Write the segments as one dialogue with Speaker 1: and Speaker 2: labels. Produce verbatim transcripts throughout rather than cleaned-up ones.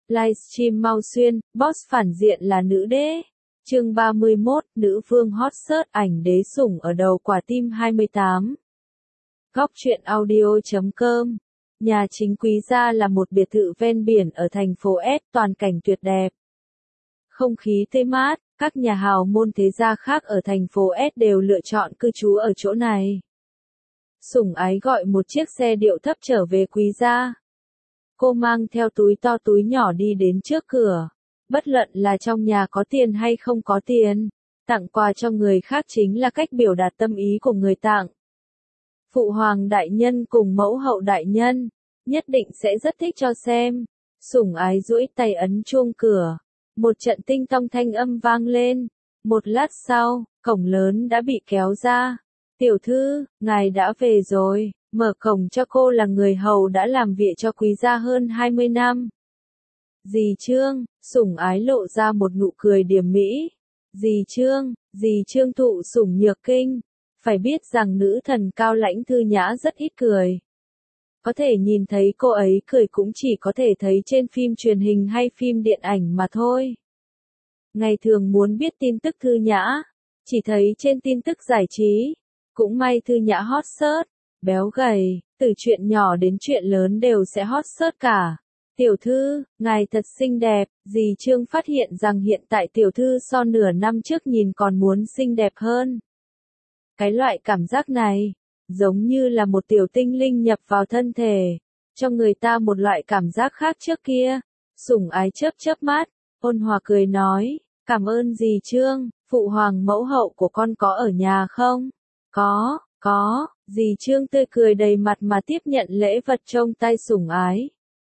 Speaker 1: Livestream Mao Xuyên, boss phản diện là nữ đế. Chương ba mươi mốt, nữ vương hot search ảnh đế sủng ở đầu quả tim hai mươi tám. Góc truyện audio chấm com. Nhà chính Quý gia là một biệt thự ven biển ở thành phố S, toàn cảnh tuyệt đẹp. Không khí tươi mát, các nhà hào môn thế gia khác ở thành phố S đều lựa chọn cư trú ở chỗ này. Sủng ái gọi một chiếc xe điệu thấp trở về Quý gia. Cô mang theo túi to túi nhỏ đi đến trước cửa. Bất luận là trong nhà có tiền hay không có tiền, tặng quà cho người khác chính là cách biểu đạt tâm ý của người tặng. Phụ hoàng đại nhân cùng mẫu hậu đại nhân, nhất định sẽ rất thích cho xem. Sủng ái duỗi tay ấn chuông cửa. Một trận tinh tông thanh âm vang lên. Một lát sau, cổng lớn đã bị kéo ra. Tiểu thư, ngài đã về rồi. Mở cổng cho cô là người hầu đã làm việc cho Quý gia hơn hai mươi năm. Dì Trương, sủng ái lộ ra một nụ cười điềm mỹ. Dì Trương, dì Trương thụ sủng nhược kinh. Phải biết rằng nữ thần cao lãnh thư nhã rất ít cười. Có thể nhìn thấy cô ấy cười cũng chỉ có thể thấy trên phim truyền hình hay phim điện ảnh mà thôi. Ngày thường muốn biết tin tức thư nhã, chỉ thấy trên tin tức giải trí. Cũng may thư nhã hot search, béo gầy, từ chuyện nhỏ đến chuyện lớn đều sẽ hot search cả. Tiểu thư, ngài thật xinh đẹp, dì Trương phát hiện rằng hiện tại tiểu thư so nửa năm trước nhìn còn muốn xinh đẹp hơn. Cái loại cảm giác này, giống như là một tiểu tinh linh nhập vào thân thể, cho người ta một loại cảm giác khác trước kia. Sủng ái chớp chớp mắt, ôn hòa cười nói, cảm ơn dì Trương, phụ hoàng mẫu hậu của con có ở nhà không? Có, có, dì Trương tươi cười đầy mặt mà tiếp nhận lễ vật trong tay sủng ái.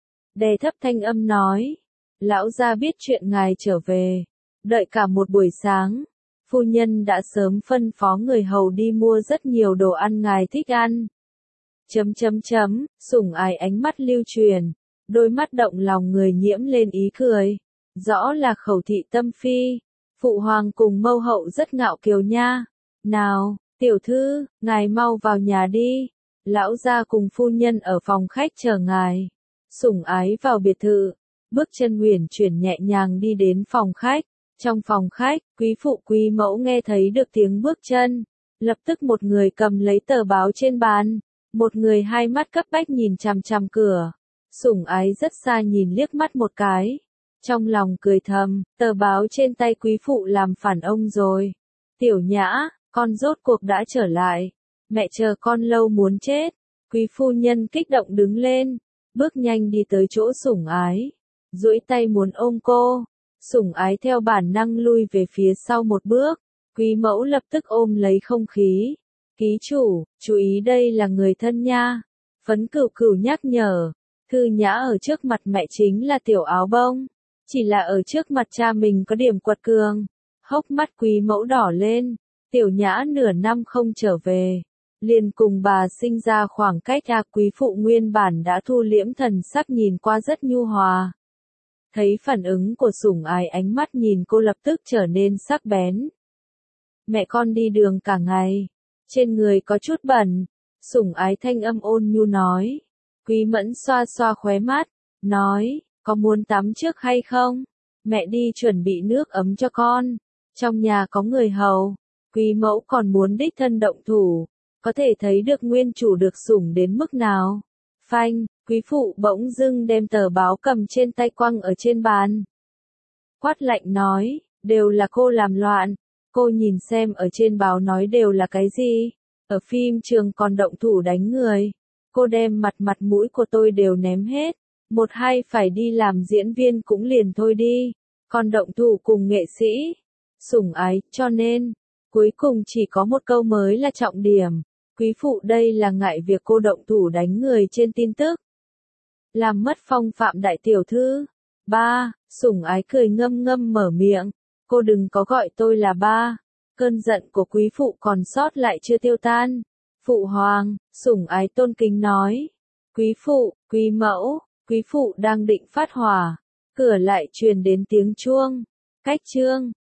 Speaker 1: Đè thấp thanh âm nói, lão gia biết chuyện ngài trở về, đợi cả một buổi sáng. Phu nhân đã sớm phân phó người hầu đi mua rất nhiều đồ ăn ngài thích ăn. Chấm chấm chấm, sủng ái ánh mắt lưu truyền, đôi mắt động lòng người nhiễm lên ý cười. Rõ là khẩu thị tâm phi, phụ hoàng cùng mẫu hậu rất ngạo kiều nha. Nào, tiểu thư, ngài mau vào nhà đi, lão gia cùng phu nhân ở phòng khách chờ ngài. Sủng ái vào biệt thự, bước chân uyển chuyển nhẹ nhàng đi đến phòng khách. Trong phòng khách, quý phụ quý mẫu nghe thấy được tiếng bước chân. Lập tức một người cầm lấy tờ báo trên bàn. Một người hai mắt cấp bách nhìn chằm chằm cửa. Sủng ái rất xa nhìn liếc mắt một cái. Trong lòng cười thầm, tờ báo trên tay quý phụ làm phản ông rồi. Tiểu nhã, con rốt cuộc đã trở lại. Mẹ chờ con lâu muốn chết. Quý phu nhân kích động đứng lên. Bước nhanh đi tới chỗ sủng ái. Duỗi tay muốn ôm cô. Sủng ái theo bản năng lui về phía sau một bước. Quý mẫu lập tức ôm lấy không khí. Ký chủ, chú ý đây là người thân nha. Phấn cửu cửu nhắc nhở. Thư nhã ở trước mặt mẹ chính là tiểu áo bông. Chỉ là ở trước mặt cha mình có điểm quật cường. Hốc mắt quý mẫu đỏ lên. Tiểu nhã nửa năm không trở về. Liền cùng bà sinh ra khoảng cách à, quý phụ nguyên bản đã thu liễm thần sắc nhìn qua rất nhu hòa. Thấy phản ứng của sủng ái ánh mắt nhìn cô lập tức trở nên sắc bén. Mẹ con đi đường cả ngày, trên người có chút bẩn. Sủng ái thanh âm ôn nhu nói. Quý mẫn xoa xoa khóe mắt, nói, có muốn tắm trước hay không? Mẹ đi chuẩn bị nước ấm cho con. Trong nhà có người hầu, quý mẫu còn muốn đích thân động thủ. Có thể thấy được nguyên chủ được sủng đến mức nào. Phanh, quý phụ bỗng dưng đem tờ báo cầm trên tay quăng ở trên bàn. Quát lạnh nói, đều là cô làm loạn. Cô nhìn xem ở trên báo nói đều là cái gì. Ở phim trường còn động thủ đánh người. Cô đem mặt mặt mũi của tôi đều ném hết. Một hai phải đi làm diễn viên cũng liền thôi đi. Còn động thủ cùng nghệ sĩ. Sủng ái, cho nên, cuối cùng chỉ có một câu mới là trọng điểm. Quý phụ đây là ngại việc cô động thủ đánh người trên tin tức. Làm mất phong phạm đại tiểu thư. Ba, sủng ái cười ngâm ngâm mở miệng. Cô đừng có gọi tôi là ba. Cơn giận của quý phụ còn sót lại chưa tiêu tan. Phụ hoàng, sủng ái tôn kính nói. Quý phụ, quý mẫu, quý phụ đang định phát hỏa. Cửa lại truyền đến tiếng chuông. Cách chương,